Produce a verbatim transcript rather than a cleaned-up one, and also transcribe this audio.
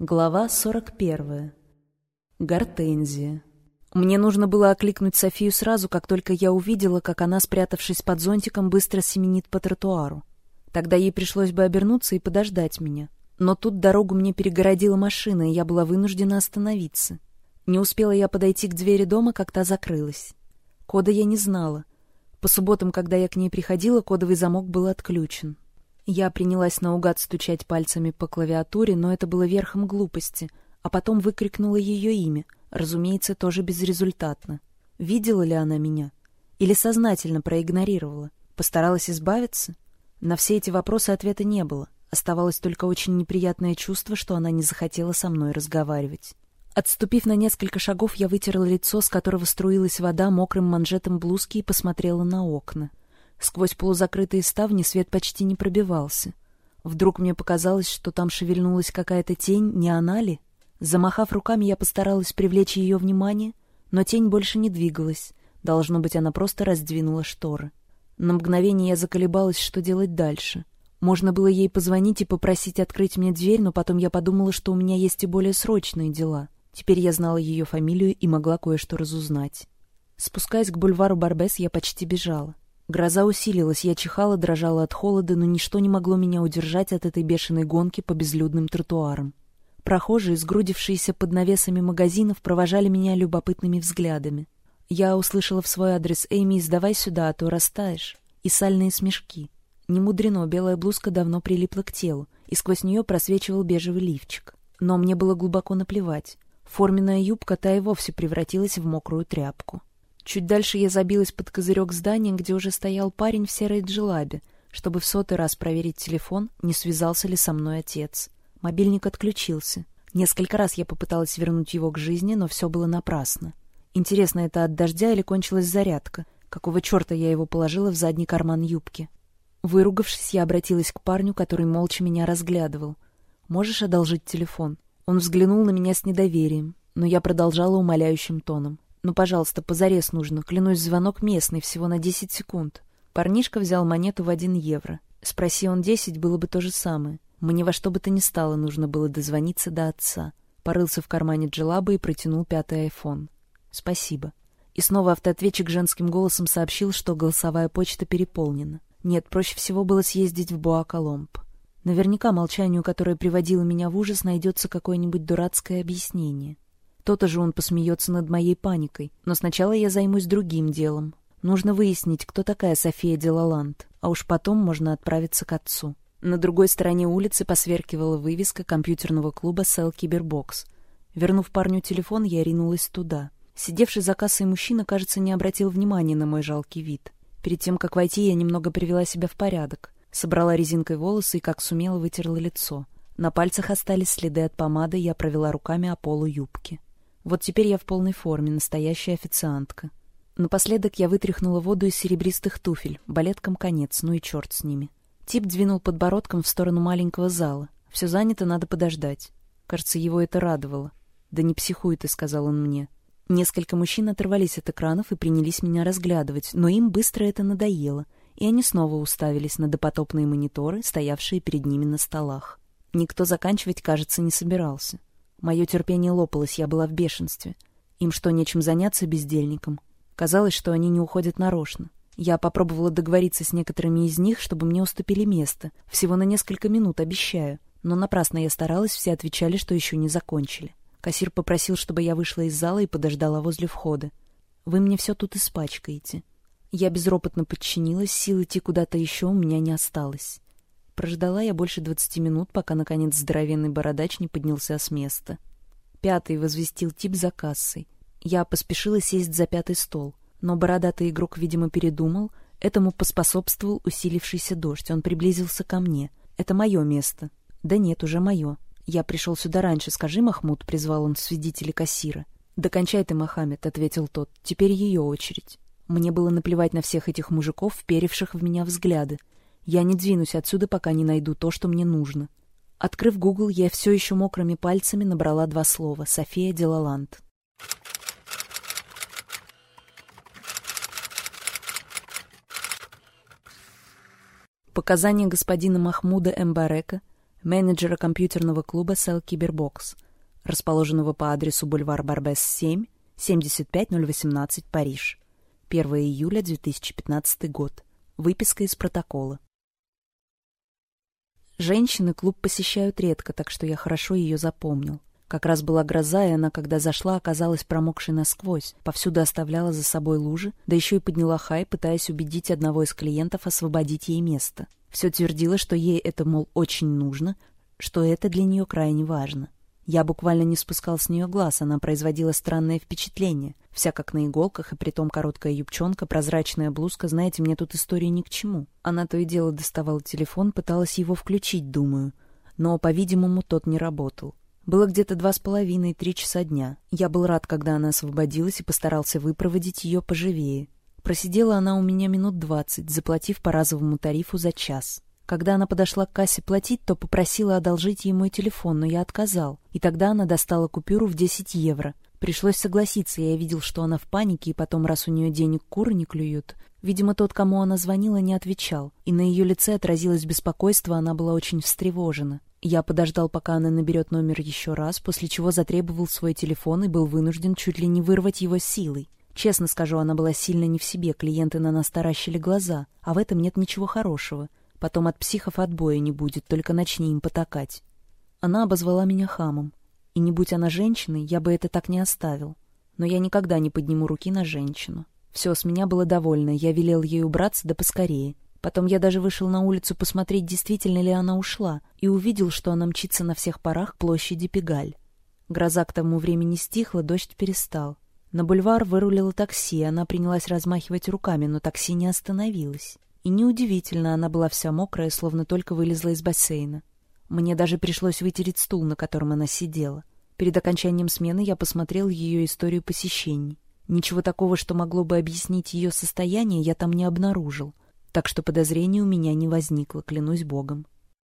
Глава сорок первая. Гортензия. Мне нужно было окликнуть Софию сразу, как только я увидела, как она, спрятавшись под зонтиком, быстро семенит по тротуару. Тогда ей пришлось бы обернуться и подождать меня. Но тут дорогу мне перегородила машина, и я была вынуждена остановиться. Не успела я подойти к двери дома, как та закрылась. Кода я не знала. По субботам, когда я к ней приходила, кодовый замок был отключен. Я принялась наугад стучать пальцами по клавиатуре, но это было верхом глупости, а потом выкрикнула ее имя, разумеется, тоже безрезультатно. Видела ли она меня? Или сознательно проигнорировала? Постаралась избавиться? На все эти вопросы ответа не было. Оставалось только очень неприятное чувство, что она не захотела со мной разговаривать. Отступив на несколько шагов, я вытерла лицо, с которого струилась вода, мокрым манжетом блузки и посмотрела на окна. Сквозь полузакрытые ставни свет почти не пробивался. Вдруг мне показалось, что там шевельнулась какая-то тень, не она ли? Замахав руками, я постаралась привлечь ее внимание, но тень больше не двигалась. Должно быть, она просто раздвинула шторы. На мгновение я заколебалась, что делать дальше. Можно было ей позвонить и попросить открыть мне дверь, но потом я подумала, что у меня есть и более срочные дела. Теперь я знала ее фамилию и могла кое-что разузнать. Спускаясь к бульвару Барбес, я почти бежала. Гроза усилилась, я чихала, дрожала от холода, но ничто не могло меня удержать от этой бешеной гонки по безлюдным тротуарам. Прохожие, сгрудившиеся под навесами магазинов, провожали меня любопытными взглядами. Я услышала в свой адрес: «Эйми, сдавай сюда, а то растаешь», и сальные смешки. Немудрено, белая блузка давно прилипла к телу, и сквозь нее просвечивал бежевый лифчик. Но мне было глубоко наплевать. Форменная юбка та и вовсе превратилась в мокрую тряпку. Чуть дальше я забилась под козырек здания, где уже стоял парень в серой джелабе, чтобы в сотый раз проверить телефон, не связался ли со мной отец. Мобильник отключился. Несколько раз я попыталась вернуть его к жизни, но все было напрасно. Интересно, это от дождя или кончилась зарядка? Какого черта я его положила в задний карман юбки? Выругавшись, я обратилась к парню, который молча меня разглядывал. «Можешь одолжить телефон?» Он взглянул на меня с недоверием, но я продолжала умоляющим тоном. «Ну, пожалуйста, позарез нужно. Клянусь, звонок местный, всего на десять секунд». Парнишка взял монету в один евро. Спроси он десять, было бы то же самое. Мне во что бы то ни стало нужно было дозвониться до отца. Порылся в кармане джелаба и протянул пятый айфон. «Спасибо». И снова автоответчик женским голосом сообщил, что голосовая почта переполнена. Нет, проще всего было съездить в Боа-Коломб. Наверняка молчанию, которое приводило меня в ужас, найдется какое-нибудь дурацкое объяснение. То-то же он посмеется над моей паникой. Но сначала я займусь другим делом. Нужно выяснить, кто такая София де Лаланд, а уж потом можно отправиться к отцу. На другой стороне улицы посверкивала вывеска компьютерного клуба Cell Cyberbox. Вернув парню телефон, я ринулась туда. Сидевший за кассой мужчина, кажется, не обратил внимания на мой жалкий вид. Перед тем, как войти, я немного привела себя в порядок. Собрала резинкой волосы и, как сумела, вытерла лицо. На пальцах остались следы от помады, я провела руками о полу юбки. Вот теперь я в полной форме, настоящая официантка. Напоследок я вытряхнула воду из серебристых туфель, балеткам конец, ну и черт с ними. Тип двинул подбородком в сторону маленького зала. Все занято, надо подождать. Кажется, его это радовало. «Да не психуй ты», — сказал он мне. Несколько мужчин оторвались от экранов и принялись меня разглядывать, но им быстро это надоело, и они снова уставились на допотопные мониторы, стоявшие перед ними на столах. Никто заканчивать, кажется, не собирался. Мое терпение лопалось, я была в бешенстве. Им что, нечем заняться бездельником? Казалось, что они не уходят нарочно. Я попробовала договориться с некоторыми из них, чтобы мне уступили место. Всего на несколько минут, обещаю. Но напрасно я старалась, все отвечали, что еще не закончили. Кассир попросил, чтобы я вышла из зала и подождала возле входа. «Вы мне все тут испачкаете». Я безропотно подчинилась, сил идти куда-то еще у меня не осталось. Прождала я больше двадцати минут, пока, наконец, здоровенный бородач не поднялся с места. «Пятый», — возвестил тип за кассой. Я поспешила сесть за пятый стол, но бородатый игрок, видимо, передумал. Этому поспособствовал усилившийся дождь. Он приблизился ко мне. «Это мое место». «Да нет, уже мое. Я пришел сюда раньше. Скажи, Махмуд», — призвал он свидетеля кассира. «Докончай ты, Мохаммед», — ответил тот. «Теперь ее очередь». Мне было наплевать на всех этих мужиков, вперевших в меня взгляды. Я не двинусь отсюда, пока не найду то, что мне нужно. Открыв Google, я все еще мокрыми пальцами набрала два слова: «София де Лаланд». Показания господина Махмуда Эмбарека, менеджера компьютерного клуба Cell Cyberbox, расположенного по адресу бульвар Барбес, семь, семьдесят пять ноль восемнадцать, Париж. первое июля две тысячи пятнадцатый год. Выписка из протокола. Женщины клуб посещают редко, так что я хорошо ее запомнил. Как раз была гроза, и она, когда зашла, оказалась промокшей насквозь, повсюду оставляла за собой лужи, да еще и подняла хай, пытаясь убедить одного из клиентов освободить ей место. Все твердила, что ей это, мол, очень нужно, что это для нее крайне важно. Я буквально не спускал с нее глаз, она производила странное впечатление. Вся как на иголках, и притом короткая юбчонка, прозрачная блузка, знаете, мне тут истории ни к чему. Она то и дело доставала телефон, пыталась его включить, думаю. Но, по-видимому, тот не работал. Было где-то два с половиной, три часа дня. Я был рад, когда она освободилась, и постарался выпроводить ее поживее. Просидела она у меня минут двадцать, заплатив по разовому тарифу за час. Когда она подошла к кассе платить, то попросила одолжить ей мой телефон, но я отказал. И тогда она достала купюру в десять евро. Пришлось согласиться, я видел, что она в панике, и потом, раз у нее денег куры не клюют. Видимо, тот, кому она звонила, не отвечал. И на ее лице отразилось беспокойство, она была очень встревожена. Я подождал, пока она наберет номер еще раз, после чего затребовал свой телефон и был вынужден чуть ли не вырвать его силой. Честно скажу, она была сильно не в себе, клиенты на нас таращили глаза, а в этом нет ничего хорошего. Потом от психов отбоя не будет, только начни им потакать. Она обозвала меня хамом. И не будь она женщиной, я бы это так не оставил. Но я никогда не подниму руки на женщину. Все, с меня было довольно, я велел ей убраться, да поскорее. Потом я даже вышел на улицу посмотреть, действительно ли она ушла, и увидел, что она мчится на всех парах к площади Пегаль. Гроза к тому времени стихла, дождь перестал. На бульвар вырулило такси, она принялась размахивать руками, но такси не остановилось. И неудивительно, она была вся мокрая, словно только вылезла из бассейна. Мне даже пришлось вытереть стул, на котором она сидела. Перед окончанием смены я посмотрел ее историю посещений. Ничего такого, что могло бы объяснить ее состояние, я там не обнаружил. Так что подозрений у меня не возникло, клянусь богом.